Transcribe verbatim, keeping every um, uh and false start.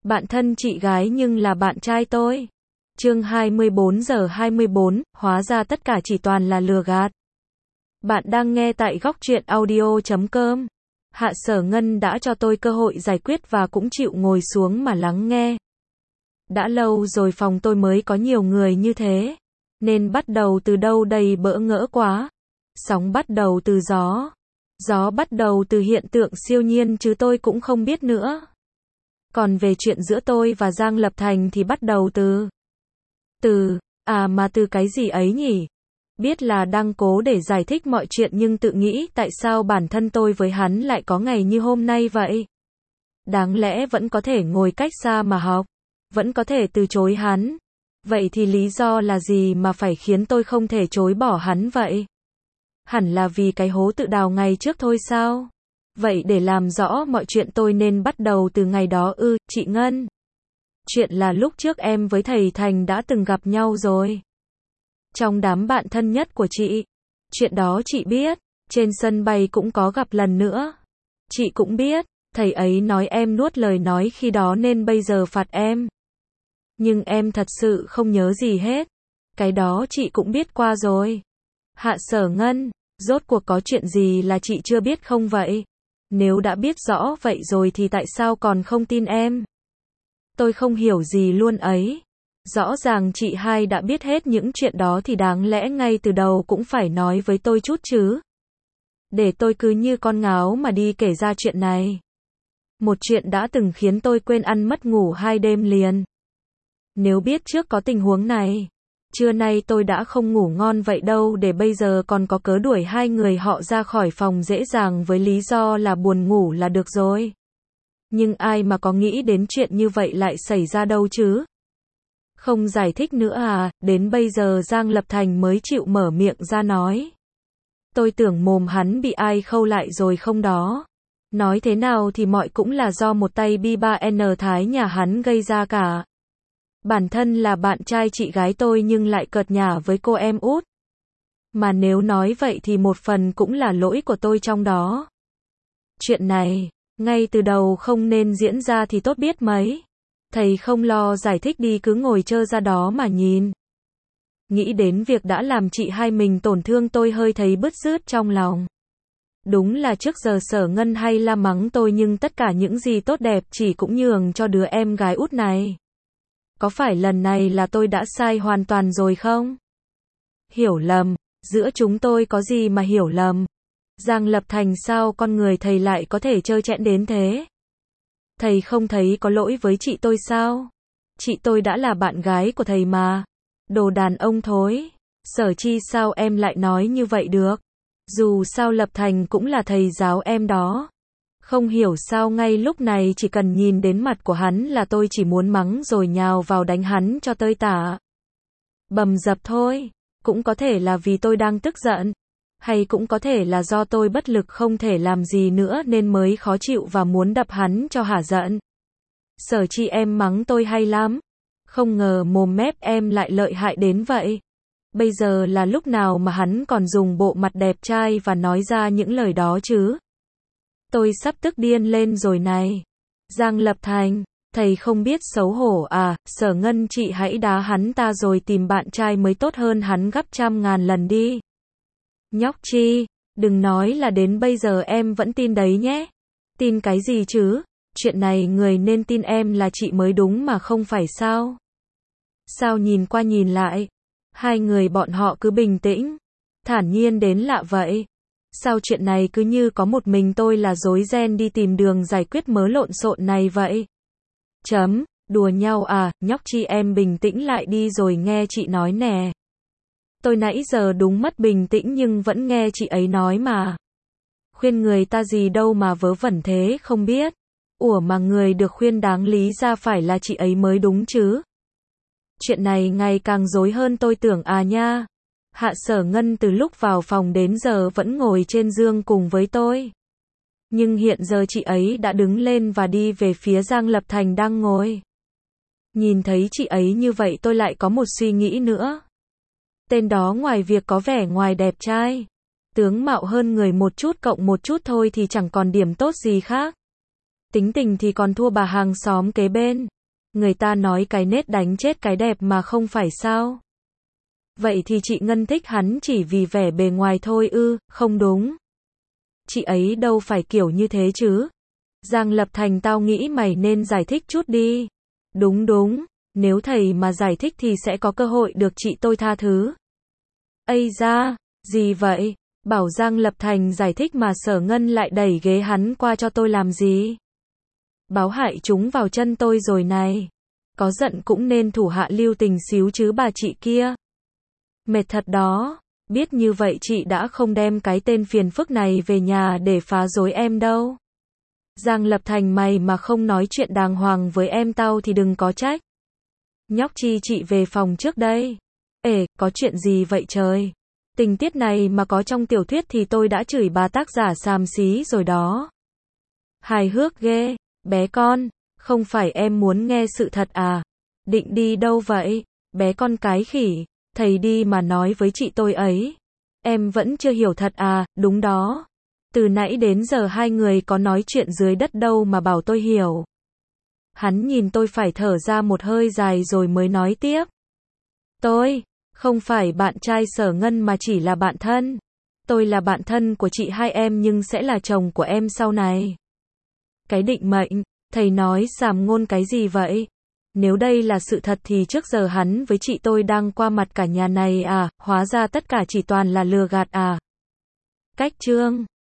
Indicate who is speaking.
Speaker 1: Bạn thân chị gái nhưng là bạn trai tôi. Chương hai mươi bốn giờ hai mươi bốn, hóa ra tất cả chỉ toàn là lừa gạt. Bạn đang nghe tại góc truyện audio chấm com. Hạ Sở Ngân đã cho tôi cơ hội giải quyết và cũng chịu ngồi xuống mà lắng nghe. Đã lâu rồi phòng tôi mới có nhiều người như thế. Nên bắt đầu từ đâu đầy bỡ ngỡ quá. Sóng bắt đầu từ gió. Gió bắt đầu từ hiện tượng siêu nhiên chứ tôi cũng không biết nữa. Còn về chuyện giữa tôi và Giang Lập Thành thì bắt đầu từ... Từ... À mà từ cái gì ấy nhỉ? Biết là đang cố để giải thích mọi chuyện nhưng tự nghĩ tại sao bản thân tôi với hắn lại có ngày như hôm nay vậy? Đáng lẽ vẫn có thể ngồi cách xa mà học. Vẫn có thể từ chối hắn. Vậy thì lý do là gì mà phải khiến tôi không thể chối bỏ hắn vậy? Hẳn là vì cái hố tự đào ngày trước thôi sao? Vậy để làm rõ mọi chuyện tôi nên bắt đầu từ ngày đó ư, chị Ngân. Chuyện là lúc trước em với thầy Thành đã từng gặp nhau rồi. Trong đám bạn thân nhất của chị. Chuyện đó chị biết. Trên sân bay cũng có gặp lần nữa. Chị cũng biết. Thầy ấy nói em nuốt lời nói khi đó nên bây giờ phạt em. Nhưng em thật sự không nhớ gì hết. Cái đó chị cũng biết qua rồi. Hạ Sở Ngân, rốt cuộc có chuyện gì là chị chưa biết không vậy? Nếu đã biết rõ vậy rồi thì tại sao còn không tin em? Tôi không hiểu gì luôn ấy. Rõ ràng chị hai đã biết hết những chuyện đó thì đáng lẽ ngay từ đầu cũng phải nói với tôi chút chứ. Để tôi cứ như con ngáo mà đi kể ra chuyện này. Một chuyện đã từng khiến tôi quên ăn mất ngủ hai đêm liền. Nếu biết trước có tình huống này, trưa nay tôi đã không ngủ ngon vậy đâu để bây giờ còn có cớ đuổi hai người họ ra khỏi phòng dễ dàng với lý do là buồn ngủ là được rồi. Nhưng ai mà có nghĩ đến chuyện như vậy lại xảy ra đâu chứ? Không giải thích nữa à, đến bây giờ Giang Lập Thành mới chịu mở miệng ra nói. Tôi tưởng mồm hắn bị ai khâu lại rồi không đó. Nói thế nào thì mọi cũng là do một tay bi ba N Thái nhà hắn gây ra cả. Bản thân là bạn trai chị gái tôi nhưng lại cợt nhả với cô em út. Mà nếu nói vậy thì một phần cũng là lỗi của tôi trong đó. Chuyện này, ngay từ đầu không nên diễn ra thì tốt biết mấy. Thầy không lo giải thích đi cứ ngồi trơ ra đó mà nhìn. Nghĩ đến việc đã làm chị hai mình tổn thương tôi hơi thấy bứt rứt trong lòng. Đúng là trước giờ Sở Ngân hay la mắng tôi nhưng tất cả những gì tốt đẹp chỉ cũng nhường cho đứa em gái út này. Có phải lần này là tôi đã sai hoàn toàn rồi không? Hiểu lầm, giữa chúng tôi có gì mà hiểu lầm? Giang Lập Thành sao con người thầy lại có thể trơ trẽn đến thế? Thầy không thấy có lỗi với chị tôi sao? Chị tôi đã là bạn gái của thầy mà. Đồ đàn ông thối. Sở Chi sao em lại nói như vậy được? Dù sao Lập Thành cũng là thầy giáo em đó. Không hiểu sao ngay lúc này chỉ cần nhìn đến mặt của hắn là tôi chỉ muốn mắng rồi nhào vào đánh hắn cho tơi tả. Bầm dập thôi. Cũng có thể là vì tôi đang tức giận. Hay cũng có thể là do tôi bất lực không thể làm gì nữa nên mới khó chịu và muốn đập hắn cho hả giận. Sở Chi em mắng tôi hay lắm. Không ngờ mồm mép em lại lợi hại đến vậy. Bây giờ là lúc nào mà hắn còn dùng bộ mặt đẹp trai và nói ra những lời đó chứ? Tôi sắp tức điên lên rồi này. Giang Lập Thành, thầy không biết xấu hổ à? Sở Ngân chị hãy đá hắn ta rồi tìm bạn trai mới tốt hơn hắn gấp trăm ngàn lần đi. Nhóc Chi, đừng nói là đến bây giờ em vẫn tin đấy nhé. Tin cái gì chứ? Chuyện này người nên tin em là chị mới đúng mà không phải sao? Sao nhìn qua nhìn lại, hai người bọn họ cứ bình tĩnh, thản nhiên đến lạ vậy? Sao chuyện này cứ như có một mình tôi là rối ren đi tìm đường giải quyết mớ lộn xộn này vậy? Chấm, đùa nhau à, nhóc Chi em bình tĩnh lại đi rồi nghe chị nói nè. Tôi nãy giờ đúng mất bình tĩnh nhưng vẫn nghe chị ấy nói mà. Khuyên người ta gì đâu mà vớ vẩn thế không biết. Ủa mà người được khuyên đáng lý ra phải là chị ấy mới đúng chứ. Chuyện này ngày càng rối hơn tôi tưởng à nha. Hạ Sở Ngân từ lúc vào phòng đến giờ vẫn ngồi trên giường cùng với tôi. Nhưng hiện giờ chị ấy đã đứng lên và đi về phía Giang Lập Thành đang ngồi. Nhìn thấy chị ấy như vậy tôi lại có một suy nghĩ nữa. Tên đó ngoài việc có vẻ ngoài đẹp trai, tướng mạo hơn người một chút cộng một chút thôi thì chẳng còn điểm tốt gì khác. Tính tình thì còn thua bà hàng xóm kế bên. Người ta nói cái nết đánh chết cái đẹp mà không phải sao? Vậy thì chị Ngân thích hắn chỉ vì vẻ bề ngoài thôi ư? Không đúng. Chị ấy đâu phải kiểu như thế chứ. Giang Lập Thành, tao nghĩ mày nên giải thích chút đi. Đúng đúng, nếu thầy mà giải thích thì sẽ có cơ hội được chị tôi tha thứ. Ây da, gì vậy? Bảo Giang Lập Thành giải thích mà Sở Ngân lại đẩy ghế hắn qua cho tôi làm gì? Báo hại chúng vào chân tôi rồi này. Có giận cũng nên thủ hạ lưu tình xíu chứ bà chị kia. Mệt thật đó. Biết như vậy chị đã không đem cái tên phiền phức này về nhà để phá rối em đâu. Giang Lập Thành, mày mà không nói chuyện đàng hoàng với em tao thì đừng có trách. Nhóc Chi, chị về phòng trước đây. Ê, có chuyện gì vậy trời? Tình tiết này mà có trong tiểu thuyết thì tôi đã chửi bà tác giả xàm xí rồi đó. Hài hước ghê, bé con, không phải em muốn nghe sự thật à? Định đi đâu vậy? Bé con cái khỉ, thầy đi mà nói với chị tôi ấy. Em vẫn chưa hiểu thật à? Đúng đó. Từ nãy đến giờ hai người có nói chuyện dưới đất đâu mà bảo tôi hiểu. Hắn nhìn tôi phải thở ra một hơi dài rồi mới nói tiếp. Tôi không phải bạn trai Sở Ngân mà chỉ là bạn thân. Tôi là bạn thân của chị hai em nhưng sẽ là chồng của em sau này. Cái định mệnh, thầy nói sàm ngôn cái gì vậy? Nếu đây là sự thật thì trước giờ hắn với chị tôi đang qua mặt cả nhà này à, hóa ra tất cả chỉ toàn là lừa gạt à. Cách chương